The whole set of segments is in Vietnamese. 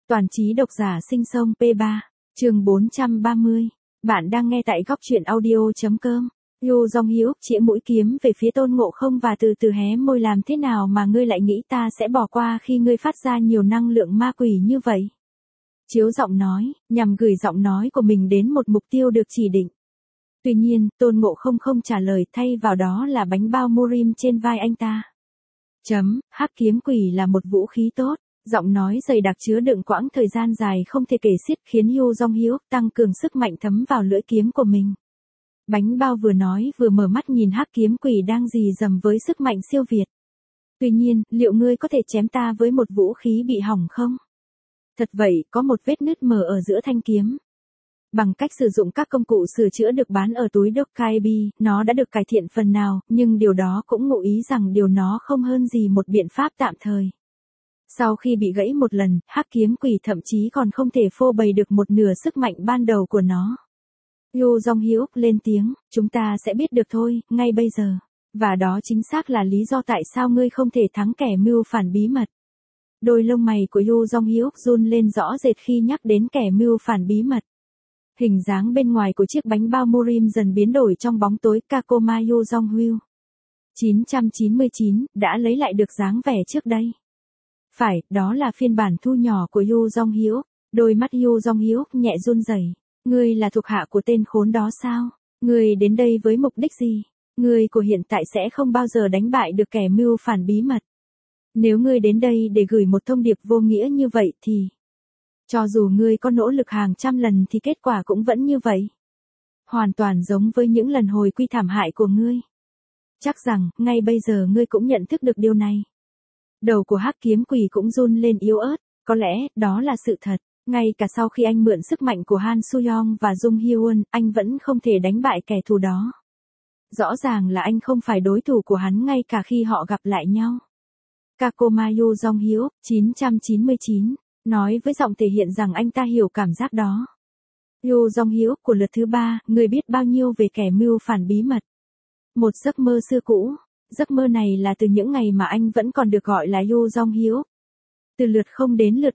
Toàn trí độc giả sinh sông P3, chương 430. Bạn đang nghe tại góc truyện audio.com. Yoo Jong-hyuk chĩa mũi kiếm về phía Tôn Ngộ Không và từ từ hé môi, làm thế nào mà ngươi lại nghĩ ta sẽ bỏ qua khi ngươi phát ra nhiều năng lượng ma quỷ như vậy? Chiếu giọng nói, nhằm gửi giọng nói của mình đến một mục tiêu được chỉ định. Tuy nhiên, Tôn Ngộ Không không trả lời, thay vào đó là bánh bao Murim trên vai anh ta. Hắc kiếm quỷ là một vũ khí tốt. Giọng nói dày đặc chứa đựng quãng thời gian dài không thể kể xiết khiến Yoo Jong-hyuk tăng cường sức mạnh thấm vào lưỡi kiếm của mình. Bánh bao vừa nói vừa mở mắt nhìn hắc kiếm quỷ đang rì rầm với sức mạnh siêu việt. Tuy nhiên, liệu ngươi có thể chém ta với một vũ khí bị hỏng không? Thật vậy, có một vết nứt mở ở giữa thanh kiếm. Bằng cách sử dụng các công cụ sửa chữa được bán ở túi Dokkaebi, nó đã được cải thiện phần nào, nhưng điều đó cũng ngụ ý rằng điều nó không hơn gì một biện pháp tạm thời. Sau khi bị gãy một lần, hắc kiếm quỷ thậm chí còn không thể phô bày được một nửa sức mạnh ban đầu của nó. Yoo Jong-hyuk lên tiếng, chúng ta sẽ biết được thôi, ngay bây giờ. Và đó chính xác là lý do tại sao ngươi không thể thắng kẻ mưu phản bí mật. Đôi lông mày của Yoo Jong-hyuk run lên rõ rệt khi nhắc đến kẻ mưu phản bí mật. Hình dáng bên ngoài của chiếc bánh bao Murim dần biến đổi trong bóng tối. Kakoma Yoo Jong-hyuk 999 đã lấy lại được dáng vẻ trước đây. Phải, đó là phiên bản thu nhỏ của Yoo Jong-hyuk. Đôi mắt Yoo Jong-hyuk nhẹ run rẩy. Ngươi là thuộc hạ của tên khốn đó sao? Ngươi đến đây với mục đích gì? Ngươi của hiện tại sẽ không bao giờ đánh bại được kẻ mưu phản bí mật. Nếu ngươi đến đây để gửi một thông điệp vô nghĩa như vậy thì... cho dù ngươi có nỗ lực hàng trăm lần thì kết quả cũng vẫn như vậy. Hoàn toàn giống với những lần hồi quy thảm hại của ngươi. Chắc rằng, ngay bây giờ ngươi cũng nhận thức được điều này. Đầu của hắc kiếm quỷ cũng run lên yếu ớt, có lẽ, đó là sự thật. Ngay cả sau khi anh mượn sức mạnh của Han Soo-young và Jung Hyun, anh vẫn không thể đánh bại kẻ thù đó. Rõ ràng là anh không phải đối thủ của hắn ngay cả khi họ gặp lại nhau. Kakoma Yoo Jong-hyuk 999 nói với giọng thể hiện rằng anh ta hiểu cảm giác đó. Yoo Jong-hyuk của lượt thứ 3, người biết bao nhiêu về kẻ mưu phản bí mật? Một giấc mơ xưa cũ. Giấc mơ này là từ những ngày mà anh vẫn còn được gọi là Yoo Jong-hyuk. Từ lượt 0 đến lượt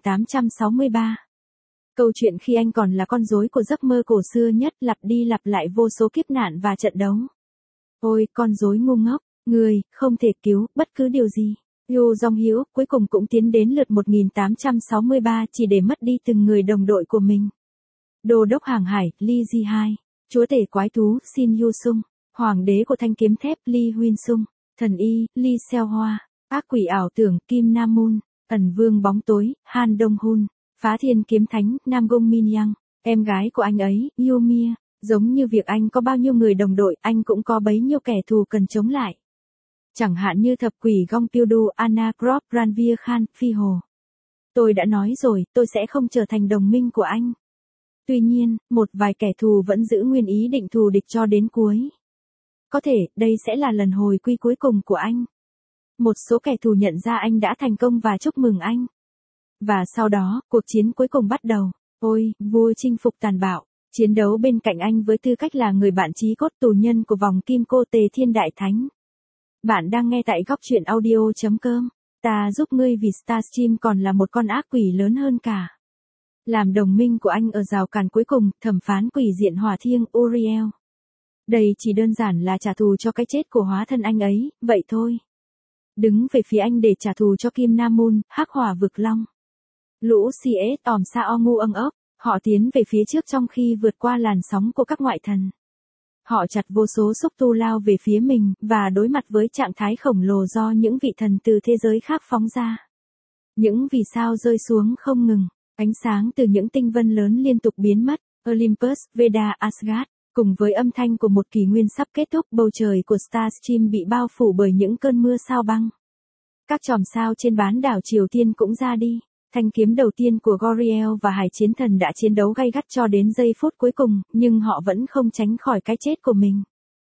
1863. Câu chuyện khi anh còn là con rối của giấc mơ cổ xưa nhất, lặp đi lặp lại vô số kiếp nạn và trận đấu. Ôi, con rối ngu ngốc, người không thể cứu bất cứ điều gì. Yoo Jong-hyuk cuối cùng cũng tiến đến lượt 1863 chỉ để mất đi từng người đồng đội của mình. Đô đốc hàng hải, Lee Ji-hai. Chúa tể quái thú, Shin Yu-sung. Hoàng đế của thanh kiếm thép, Lee Huynh-sung. Thần y, Lee Seo-hwa. Ác quỷ ảo tưởng, Kim Nam-moon. Ẩn vương bóng tối, Han Dong-hun. Phá thiên kiếm thánh, Nam Gong Min-yang. Em gái của anh ấy, Yu-mia. Giống như việc anh có bao nhiêu người đồng đội, anh cũng có bấy nhiêu kẻ thù cần chống lại. Chẳng hạn như thập quỷ Gong Pil-du, Anna Krop, Ranveer Khan, Phi Hồ. Tôi đã nói rồi, tôi sẽ không trở thành đồng minh của anh. Tuy nhiên, một vài kẻ thù vẫn giữ nguyên ý định thù địch cho đến cuối. Có thể, đây sẽ là lần hồi quy cuối cùng của anh. Một số kẻ thù nhận ra anh đã thành công và chúc mừng anh. Và sau đó, cuộc chiến cuối cùng bắt đầu. Ôi, vua chinh phục tàn bạo. Chiến đấu bên cạnh anh với tư cách là người bạn chí cốt tù nhân của vòng kim cô Tề Thiên Đại Thánh. Bạn đang nghe tại góc truyện audio.com. Ta giúp ngươi vì Starstream còn là một con ác quỷ lớn hơn cả. Làm đồng minh của anh ở rào cản cuối cùng, thẩm phán quỷ diện hỏa thiêng Uriel. Đây chỉ đơn giản là trả thù cho cái chết của hóa thân anh ấy, vậy thôi. Đứng về phía anh để trả thù cho Kim Nam Moon, hắc hỏa vực long. Lũ CS tòm sa o ngu âng ốc, họ tiến về phía trước trong khi vượt qua làn sóng của các ngoại thần. Họ chặt vô số xúc tu lao về phía mình, và đối mặt với trạng thái khổng lồ do những vị thần từ thế giới khác phóng ra. Những vì sao rơi xuống không ngừng, ánh sáng từ những tinh vân lớn liên tục biến mất, Olympus, Veda, Asgard, cùng với âm thanh của một kỷ nguyên sắp kết thúc, bầu trời của Starstream bị bao phủ bởi những cơn mưa sao băng. Các chòm sao trên bán đảo Triều Tiên cũng ra đi. Thanh kiếm đầu tiên của Goriel và Hải Chiến Thần đã chiến đấu gay gắt cho đến giây phút cuối cùng, nhưng họ vẫn không tránh khỏi cái chết của mình.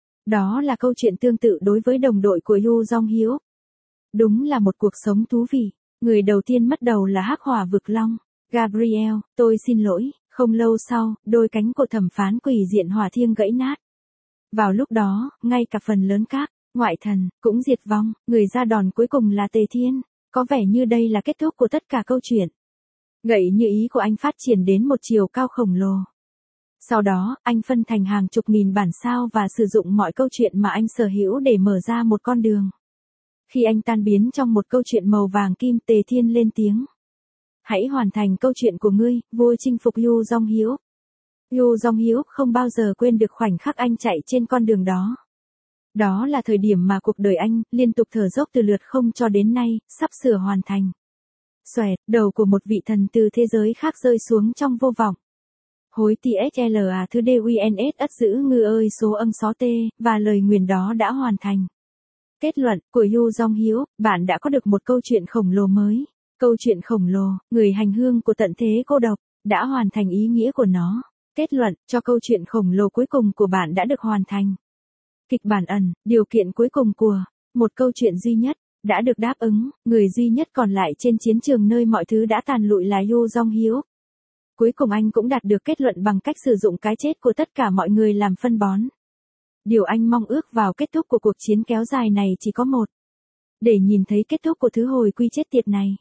Đó là câu chuyện tương tự đối với đồng đội của Yoo Jong-hyuk. Đúng là một cuộc sống thú vị. Người đầu tiên mất đầu là hắc hỏa vực long. Gabriel, tôi xin lỗi. Không lâu sau, đôi cánh của thẩm phán quỷ diện hỏa thiêng gãy nát. Vào lúc đó, ngay cả phần lớn các ngoại thần cũng diệt vong. Người ra đòn cuối cùng là Tề Thiên. Có vẻ như đây là kết thúc của tất cả câu chuyện. Gậy như ý của anh phát triển đến một chiều cao khổng lồ. Sau đó, anh phân thành hàng chục nghìn bản sao và sử dụng mọi câu chuyện mà anh sở hữu để mở ra một con đường. Khi anh tan biến trong một câu chuyện màu vàng kim, Tề Thiên lên tiếng. Hãy hoàn thành câu chuyện của ngươi, vua chinh phục Yu Dong Hiếu. Yu Dong Hiếu không bao giờ quên được khoảnh khắc anh chạy trên con đường đó. Đó là thời điểm mà cuộc đời anh, liên tục thở dốc từ lượt không cho đến nay, sắp sửa hoàn thành. Xoẹt, đầu của một vị thần từ thế giới khác rơi xuống trong vô vọng. Hối TSLA thứ DUNS ất giữ ngư ơi số âm xó tê, và lời nguyền đó đã hoàn thành. Kết luận của Yu Dong Hiếu, bạn đã có được một câu chuyện khổng lồ mới. Câu chuyện khổng lồ, người hành hương của tận thế cô độc, đã hoàn thành ý nghĩa của nó. Kết luận cho câu chuyện khổng lồ cuối cùng của bạn đã được hoàn thành. Kịch bản ẩn, điều kiện cuối cùng của một câu chuyện duy nhất, đã được đáp ứng, người duy nhất còn lại trên chiến trường nơi mọi thứ đã tàn lụi là Yu Dong Hiếu. Cuối cùng anh cũng đạt được kết luận bằng cách sử dụng cái chết của tất cả mọi người làm phân bón. Điều anh mong ước vào kết thúc của cuộc chiến kéo dài này chỉ có một. Để nhìn thấy kết thúc của thứ hồi quy chết tiệt này.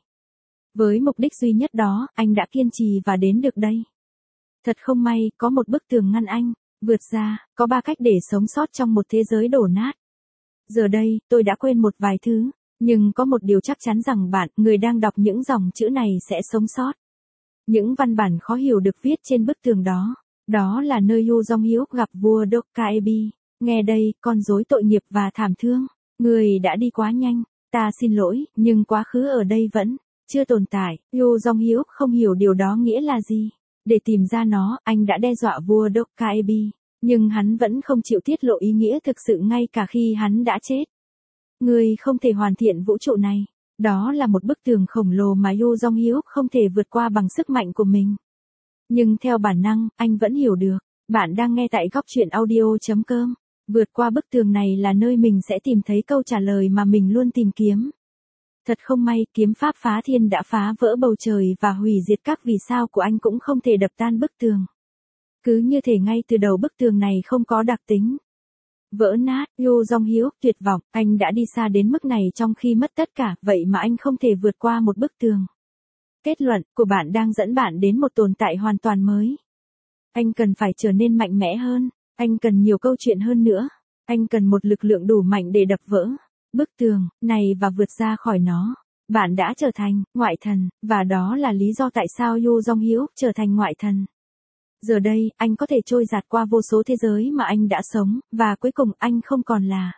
Với mục đích duy nhất đó, anh đã kiên trì và đến được đây. Thật không may, có một bức tường ngăn anh. Vượt ra, có 3 cách để sống sót trong một thế giới đổ nát. Giờ đây, tôi đã quên một vài thứ. Nhưng có một điều chắc chắn rằng bạn, người đang đọc những dòng chữ này sẽ sống sót. Những văn bản khó hiểu được viết trên bức tường đó. Đó là nơi Yu Dong Hiếu gặp vua Dokkaebi. Nghe đây, con rối tội nghiệp và thảm thương. Người đã đi quá nhanh. Ta xin lỗi, nhưng quá khứ ở đây vẫn chưa tồn tại. Yu Dong Hiếu không hiểu điều đó nghĩa là gì. Để tìm ra nó, anh đã đe dọa vua Dokkaebi. Nhưng hắn vẫn không chịu tiết lộ ý nghĩa thực sự ngay cả khi hắn đã chết. Người không thể hoàn thiện vũ trụ này. Đó là một bức tường khổng lồ mà Yu Dong Hiếu không thể vượt qua bằng sức mạnh của mình. Nhưng theo bản năng, anh vẫn hiểu được. Bạn đang nghe tại góc truyện audio.com. Vượt qua bức tường này là nơi mình sẽ tìm thấy câu trả lời mà mình luôn tìm kiếm. Thật không may, kiếm pháp phá thiên đã phá vỡ bầu trời và hủy diệt các vì sao của anh cũng không thể đập tan bức tường. Cứ như thể ngay từ đầu bức tường này không có đặc tính. Vỡ nát, Yu Dong Hiếu, tuyệt vọng, anh đã đi xa đến mức này trong khi mất tất cả, vậy mà anh không thể vượt qua một bức tường. Kết luận của bạn đang dẫn bạn đến một tồn tại hoàn toàn mới. Anh cần phải trở nên mạnh mẽ hơn, anh cần nhiều câu chuyện hơn nữa, anh cần một lực lượng đủ mạnh để đập vỡ bức tường này và vượt ra khỏi nó. Bạn đã trở thành ngoại thần, và đó là lý do tại sao Yu Dong Hiếu trở thành ngoại thần. Giờ đây, anh có thể trôi dạt qua vô số thế giới mà anh đã sống, và cuối cùng anh không còn là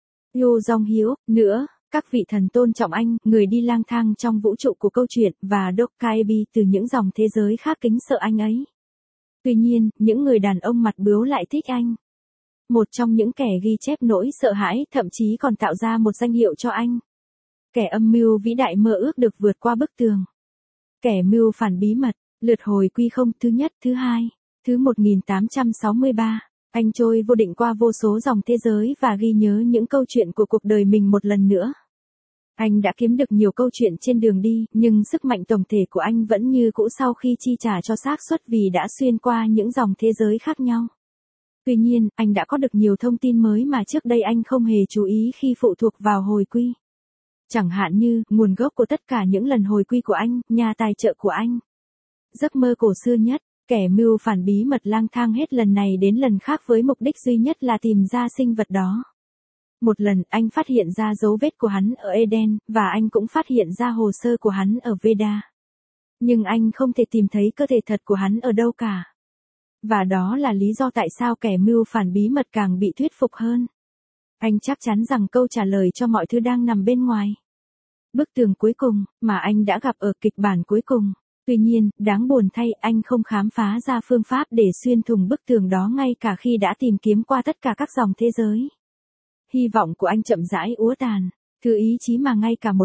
Yu Dong Hiếu nữa. Các vị thần tôn trọng anh, người đi lang thang trong vũ trụ của câu chuyện, và Dokkaebi từ những dòng thế giới khác kính sợ anh ấy. Tuy nhiên, những người đàn ông mặt bướu lại thích anh. Một trong những kẻ ghi chép nỗi sợ hãi thậm chí còn tạo ra một danh hiệu cho anh. Kẻ âm mưu vĩ đại mơ ước được vượt qua bức tường. Kẻ mưu phản bí mật, lượt hồi quy không thứ nhất, thứ hai, thứ 1863. Anh trôi vô định qua vô số dòng thế giới và ghi nhớ những câu chuyện của cuộc đời mình một lần nữa. Anh đã kiếm được nhiều câu chuyện trên đường đi, nhưng sức mạnh tổng thể của anh vẫn như cũ sau khi chi trả cho xác suất vì đã xuyên qua những dòng thế giới khác nhau. Tuy nhiên, anh đã có được nhiều thông tin mới mà trước đây anh không hề chú ý khi phụ thuộc vào hồi quy. Chẳng hạn như, nguồn gốc của tất cả những lần hồi quy của anh, nhà tài trợ của anh. Giấc mơ cổ xưa nhất, kẻ mưu phản bí mật lang thang hết lần này đến lần khác với mục đích duy nhất là tìm ra sinh vật đó. Một lần, anh phát hiện ra dấu vết của hắn ở Eden, và anh cũng phát hiện ra hồ sơ của hắn ở Veda. Nhưng anh không thể tìm thấy cơ thể thật của hắn ở đâu cả. Và đó là lý do tại sao kẻ mưu phản bí mật càng bị thuyết phục hơn. Anh chắc chắn rằng câu trả lời cho mọi thứ đang nằm bên ngoài bức tường cuối cùng, mà anh đã gặp ở kịch bản cuối cùng. Tuy nhiên, đáng buồn thay, anh không khám phá ra phương pháp để xuyên thủng bức tường đó ngay cả khi đã tìm kiếm qua tất cả các dòng thế giới. Hy vọng của anh chậm rãi úa tàn. Thứ ý chí mà ngay cả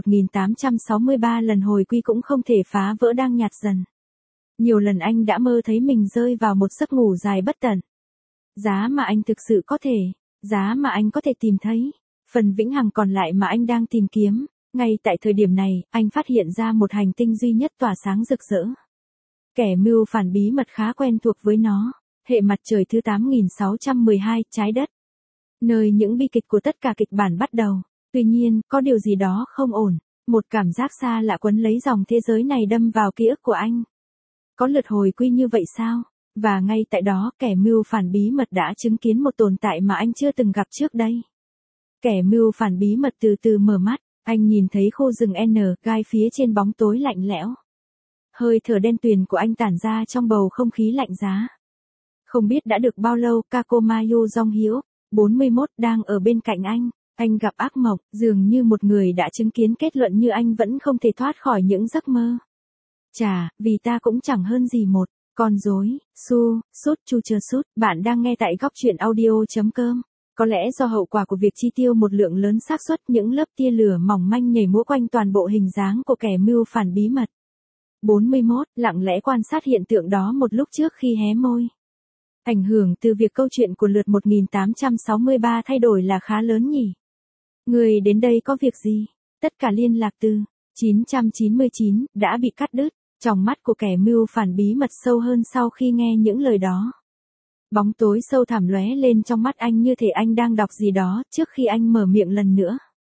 1863 lần hồi quy cũng không thể phá vỡ đang nhạt dần. Nhiều lần anh đã mơ thấy mình rơi vào một giấc ngủ dài bất tận. Giá mà anh thực sự có thể, giá mà anh có thể tìm thấy, phần vĩnh hằng còn lại mà anh đang tìm kiếm. Ngay tại thời điểm này, anh phát hiện ra một hành tinh duy nhất tỏa sáng rực rỡ. Kẻ mưu phản bí mật khá quen thuộc với nó, hệ mặt trời thứ 8612, trái đất. Nơi những bi kịch của tất cả kịch bản bắt đầu. Tuy nhiên, có điều gì đó không ổn. Một cảm giác xa lạ quấn lấy dòng thế giới này đâm vào ký ức của anh. Có lượt hồi quy như vậy sao? Và ngay tại đó kẻ mưu phản bí mật đã chứng kiến một tồn tại mà anh chưa từng gặp trước đây. Kẻ mưu phản bí mật từ từ mở mắt, anh nhìn thấy khu rừng N gai phía trên bóng tối lạnh lẽo. Hơi thở đen tuyền của anh tản ra trong bầu không khí lạnh giá. Không biết đã được bao lâu Kakoma Yu Jong Hyuk, 41 đang ở bên cạnh anh. Anh gặp ác mộng, dường như một người đã chứng kiến kết luận như anh vẫn không thể thoát khỏi những giấc mơ. Chà, vì ta cũng chẳng hơn gì một con rối. Sút chu chờ sút. Bạn đang nghe tại góc truyện audio.com. Có lẽ do hậu quả của việc chi tiêu một lượng lớn xác suất, những lớp tia lửa mỏng manh nhảy múa quanh toàn bộ hình dáng của kẻ mưu phản bí mật. 41 lặng lẽ quan sát hiện tượng đó một lúc trước khi hé môi. Ảnh hưởng từ việc câu chuyện của lượt 1863 thay đổi là khá lớn nhỉ. Người đến đây có việc gì? Tất cả liên lạc từ 999 đã bị cắt đứt. Tròng mắt của kẻ mưu phản bí mật sâu hơn sau khi nghe những lời đó. Bóng tối sâu thẳm lóe lên trong mắt anh như thể anh đang đọc gì đó trước khi anh mở miệng lần nữa.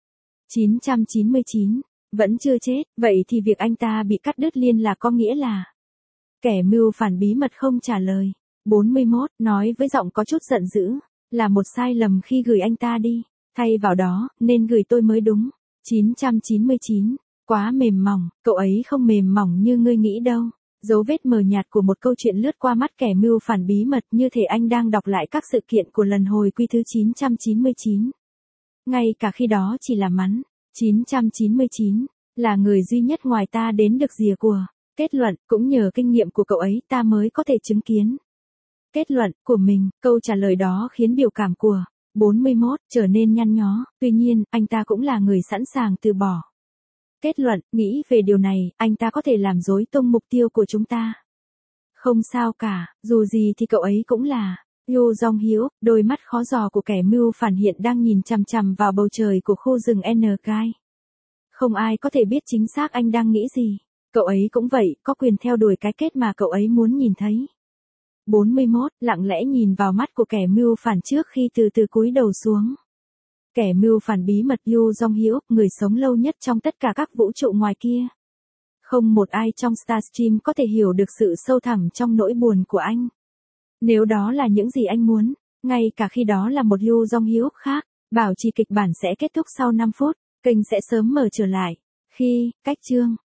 999, vẫn chưa chết, vậy thì việc anh ta bị cắt đứt liên lạc có nghĩa là... Kẻ mưu phản bí mật không trả lời. 41 nói với giọng có chút giận dữ, là một sai lầm khi gửi anh ta đi. Thay vào đó, nên gửi tôi mới đúng. 999, quá mềm mỏng, cậu ấy không mềm mỏng như ngươi nghĩ đâu. Dấu vết mờ nhạt của một câu chuyện lướt qua mắt kẻ mưu phản bí mật như thể anh đang đọc lại các sự kiện của lần hồi quy thứ 999. Ngay cả khi đó chỉ là mắn. 999, là người duy nhất ngoài ta đến được rìa của. Kết luận, cũng nhờ kinh nghiệm của cậu ấy ta mới có thể chứng kiến. Kết luận của mình, câu trả lời đó khiến biểu cảm của 41 trở nên nhăn nhó, tuy nhiên, anh ta cũng là người sẵn sàng từ bỏ. Kết luận, nghĩ về điều này, anh ta có thể làm rối tung mục tiêu của chúng ta. Không sao cả, dù gì thì cậu ấy cũng là Yu Jong Hyuk. Đôi mắt khó dò của kẻ mưu phản hiện đang nhìn chằm chằm vào bầu trời của khu rừng N Gai. Không ai có thể biết chính xác anh đang nghĩ gì. Cậu ấy cũng vậy, có quyền theo đuổi cái kết mà cậu ấy muốn nhìn thấy. 41 lặng lẽ nhìn vào mắt của kẻ mưu phản trước khi từ từ cúi đầu xuống. Kẻ mưu phản bí mật Yu Jong Hyuk, người sống lâu nhất trong tất cả các vũ trụ ngoài kia. Không một ai trong Starstream có thể hiểu được sự sâu thẳm trong nỗi buồn của anh. Nếu đó là những gì anh muốn, ngay cả khi đó là một Yu Jong Hyuk khác, bảo trì kịch bản sẽ kết thúc sau 5 phút, kênh sẽ sớm mở trở lại. Khi, cách chương